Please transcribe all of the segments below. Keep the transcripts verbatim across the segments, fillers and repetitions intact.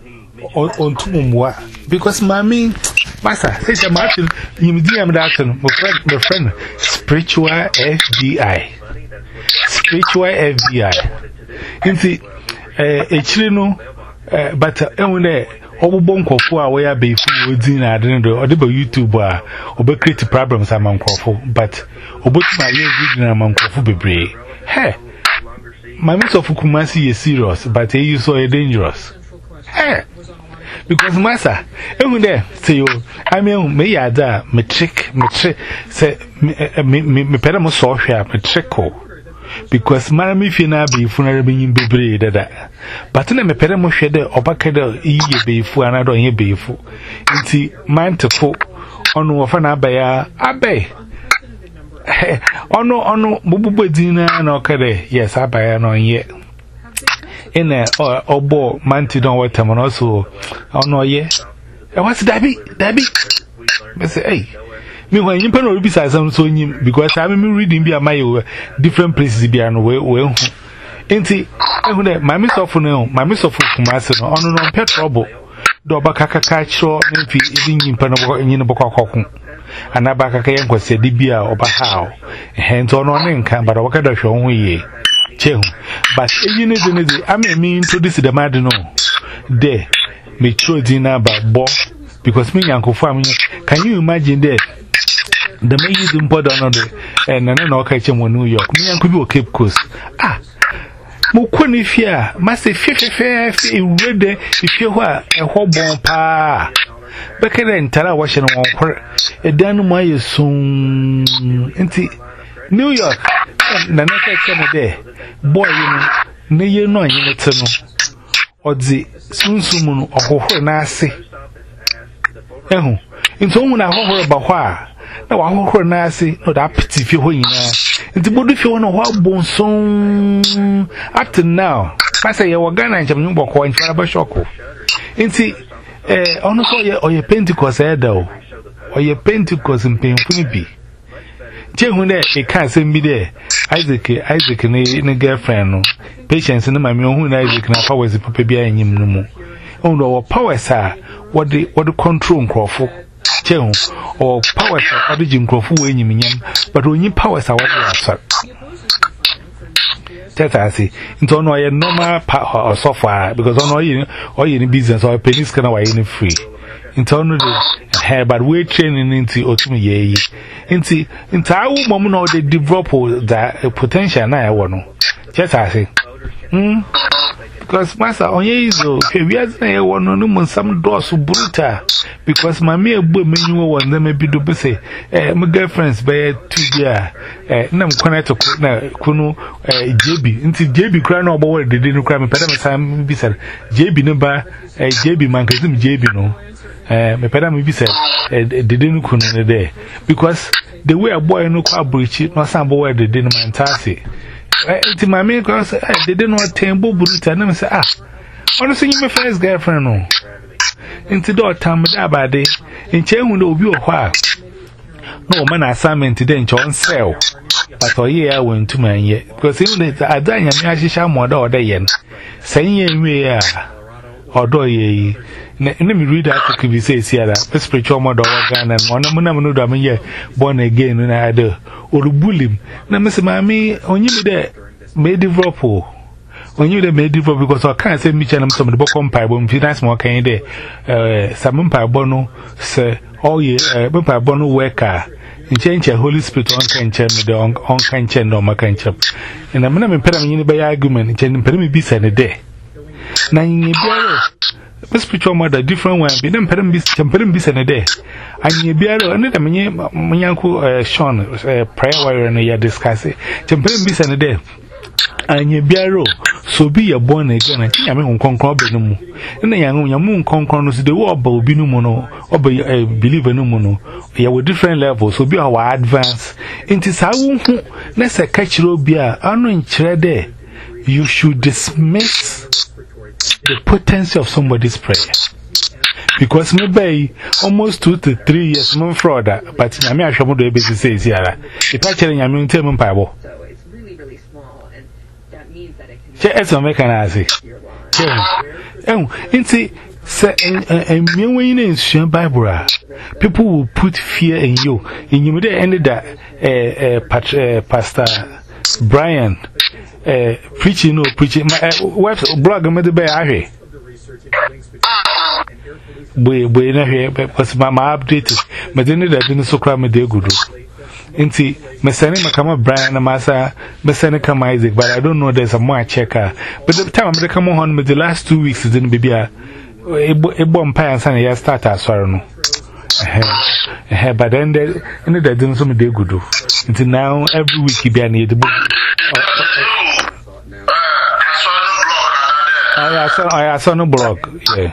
on Tumwa because mammy, Master, say Martin, you dear Martin, my friend, my friend, spiritual F B I. Spiritual F B I. In the a chino, but only all bonko for a way I be food dinner, or the YouTube or be creative problems among Crawford, but about my year among Crawford be brave. Hey, my miss of Kumasi is serious, but you saw a dangerous. Hey. Because Massa, every day, say you, I mean, may I da, me trick, me trick, say, me, me, me, pedamo software, me trickle. Because Mammy Fina be funeral being be that. But then me pedamo shedder or backeder, ye be for another ye be for. Inti, man to folk, on no fan abaya, abay. On no, on no, bubu dinner, no cade, yes, abaya no yet. In a or bo manti don't what time and also oh no yeah what's Debbie Debbie I say hey me when you pen beside some so because I'm reading be my different places be and well well enti my miss of no my miss of Kumasi no on no pet trouble do bakaka kacho nfi idin pen in bokoko and abaka yan kwase dibia oba how hence on on nkan but wakada hwo ho ye Chehu, but you need to I mean introduce the madino. There, me throw dinner about bo because me uncle family. Can you imagine that? The may use import on the and then I'll catch him in New York. Me uncle be Cape Coast. Ah, Mukuni fear, must say fifty fair, if you read there, if you were a whole bon pa. Back then, Tara washing one a damn my soon into New York. Nana catch there. Boy, you know, you know, you know, or the soon soon or who nasty. Eh, into one I hover about why. No, I hover nasty, not that pity if you win. And the body if you want to walk bone song up to now. I say, you were gonna jump in book or in Farabashoko. And see, eh, on the or your Pentecost, eh, though, or your Pentecost in painful be. When there, it can't send me there. Isaac, Isaac, and a girlfriend, patience, and my own Isaac, and powers of Papa behind him no more. Oh, no, powers are what the what the control Crawford, Chew, or powers are what the Jim Crawford when you mean, but when you powers are what you are. That's I see. It's on a normal power or software because on all you or any business or a penny can away any free. Internally, hair, but we're training into Otumie. Into into our woman or they develop that potential. Now, I want to just I say, hmm, because Master on ye is we are saying, I want to know some doors brutal because my mere boy menu one them maybe do say, eh, my girlfriend's by two year, eh, Nam connect to Kuno, eh, J B, into J B crown or boy, they didn't cry me, but I'm be said, J B number, eh, J B man, because him J B no. Eh, me peda me bi said, eh, they didn't come in there because the way a boy no kwa breach, no some boy they didn't man taxi. It's my main because they didn't want temple brutal. And I say, ah, honestly, you my first girlfriend, no. Into that time, that day, in Chen will be a while. No man assignment today in John sell, but a year I went to my yet because even I done your Yasha more or day yen. Saying we are or do ye. Let me read that to be says here that the spiritual mother organ and one of them here born again and I do or bully him. Now, Miss Mammy, on you there made develop when you made develop because I can't say me channel some of the book on Piebon, if you nice more kind day, uh, some Piebono, sir, all ye, uh, Piebono worker. In change a Holy Spirit on can channel the on can channel my can chap. And I'm not impeding by argument, and channel me be said a day. Now, you the spiritual mother different one, be them parent be temperament be a day. And ye be another my uncle Sean, prayer warrior, and ye discuss it. Temperament be a day. And ye be a row, so be a born again. I think I mean, conquer Benumu. And the young moon conquers the war about Binumono, or be a believer no mono. Ye were different levels, so be our advance. Into Sawu, let's a catch robia, unknowing there. You should dismiss the potency of somebody's prayer. Because maybe almost two to three years, no fraud, but I mean, I should be able to say, Sierra. If I tell you, I'm in Tim Bible. So it's really, really small, and that means that it can be. It's a mechanic. Oh, and see, Say, and me when in Shan Bible, people will put fear in you. In you, they ended that, uh, Pastor Brian, uh, preaching, no preaching. My wife's blog, I'm the bear. We, we, no, here, because my updated, but then I didn't so cry me, dear good. Inti, me sending my come Brian and Massa, me sending come Isaac, but I don't know there's a more checker. But the time I'm come on with the last two weeks, it didn't be a bomb pants and I start as sorrow. But then there, and there didn't so many good. Until now, every week you be near the book. I saw, I saw no blog, yeah.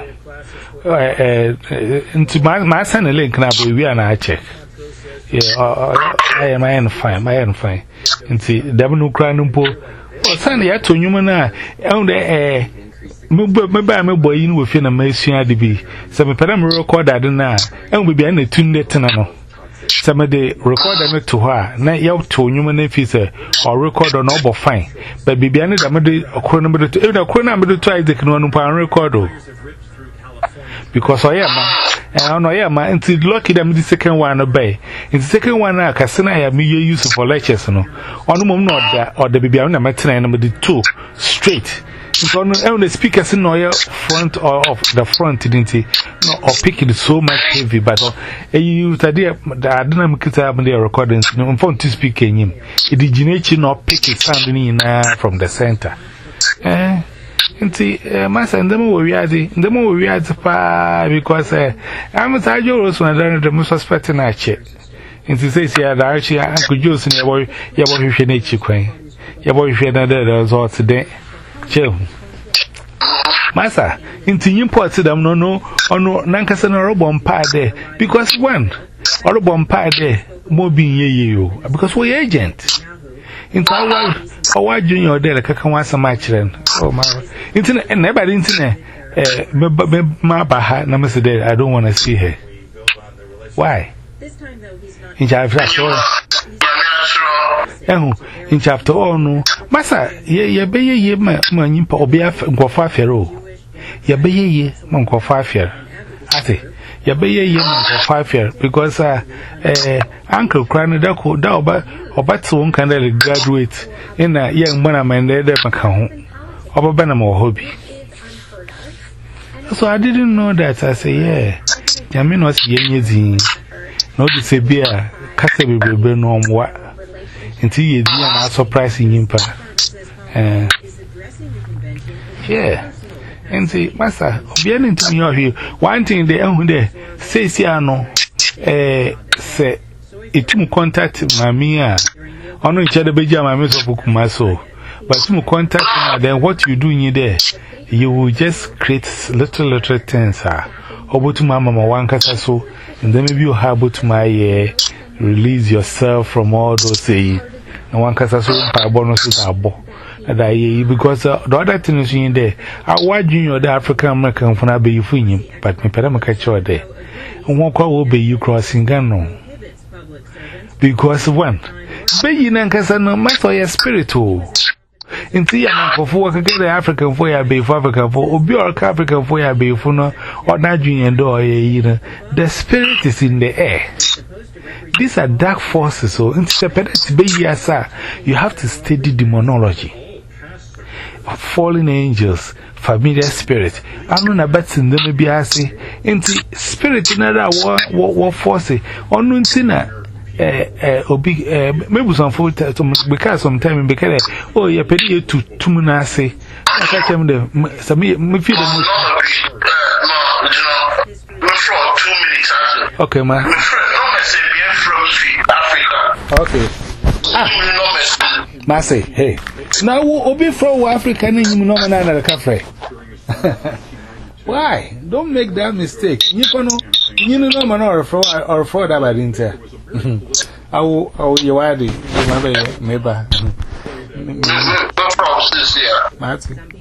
Into my son a link now, we are not check. Yeah, I am, I am fine, I am fine. And see, devil no crying pool. Oh, Sunday, I told you, man, on the air. Maybe I'm a boy in within a machine at the B. Some pedam record that now, and we be in a tune that tenano. Some of the record them to her, not yet to human if he's a or record on all fine. But be behind the Amadi or Chronometer to even a Chronometer try the Canon record. Because I am, and I know I am, until lucky them the second one obey. In the second one, I can say I am useful for lectures, no. On the moment that or the baby on the matin and number two straight. On the speakers in no front or off the front, didn't he? No, or picking so much heavy, but a you idea that I didn't make it up in their recordings, no one to speak in him. It did you not pick it sounding in from the center. Eh? And see, Master, and the more we are the more we are the because I'm a side yours when I don't the most suspecting I check. And to say, yeah, actually, I could use in your boy, your boy, if you need you, Queen. Your boy, if you're not there, there's all today. Chill. Master, into you put to them, no, no, or no, Nankas and a robon pie there. Because one, or a bomb pie there, more being you, because we're agent. Into our our junior there, like I can want some match then. Oh, my internet and never internet. Eh, my baha, no, Mister Dead, I don't want to see her. Why? This time, though, he's not. In chapter all, in chapter all, no, Massa, ye be ye, my impa or be a gofa ferro. Ye be ye, mon gofa fer. I say, ye be ye, mon gofa fer, because uh, eh, Uncle Cranny Dako, Dauba, or but so one can graduate in a young man and their account, or a Benamo hobby. So I didn't know that. I say, yeah, Yamin was yen. No, to say beer, Castle will be no more. Until you are surprising him. Uh, yeah. And see, Master, being into me here, one thing they own there, says, no, eh, say, it will contact Mamia. On each other, Beja, my miss of Kumaso. But you contact her, then what you do in there, you will just create little, little things, sir. Over to Mamma Wanka, so, and then maybe you have to my uh, release yourself from all those saying. No one can say, I bonus with our bo. Because uh, the other thing is in there. I watch you the African American for not be you, but me pedam catch your day. And one call will be you crossing Gano. Because one, be in Ancasano, master your spiritual. In the Yanko for work again, the African for your bay for Africa for Obior African for your bay for no or not junior door. The spirit is in the air. These are dark forces, so instead to be yes, sir, you have to study demonology. Fallen angels, familiar spirit. I'm not a bet in them be assay. Into spirit in another war force. On Nuntina. Eh, eh, obi, eh, maybe some food because sometimes because oh, you're petty to two munasi. I can't tell them some me feel the okay, ma. Okay. Ah, Massey, hey. Now, Obi from Africa, and you know, another cafe. Why? Don't make that mistake. You know, you know, man, or for or for that, I didn't tell. I will, I will, you are the, maybe, maybe. No problem, sis, yeah.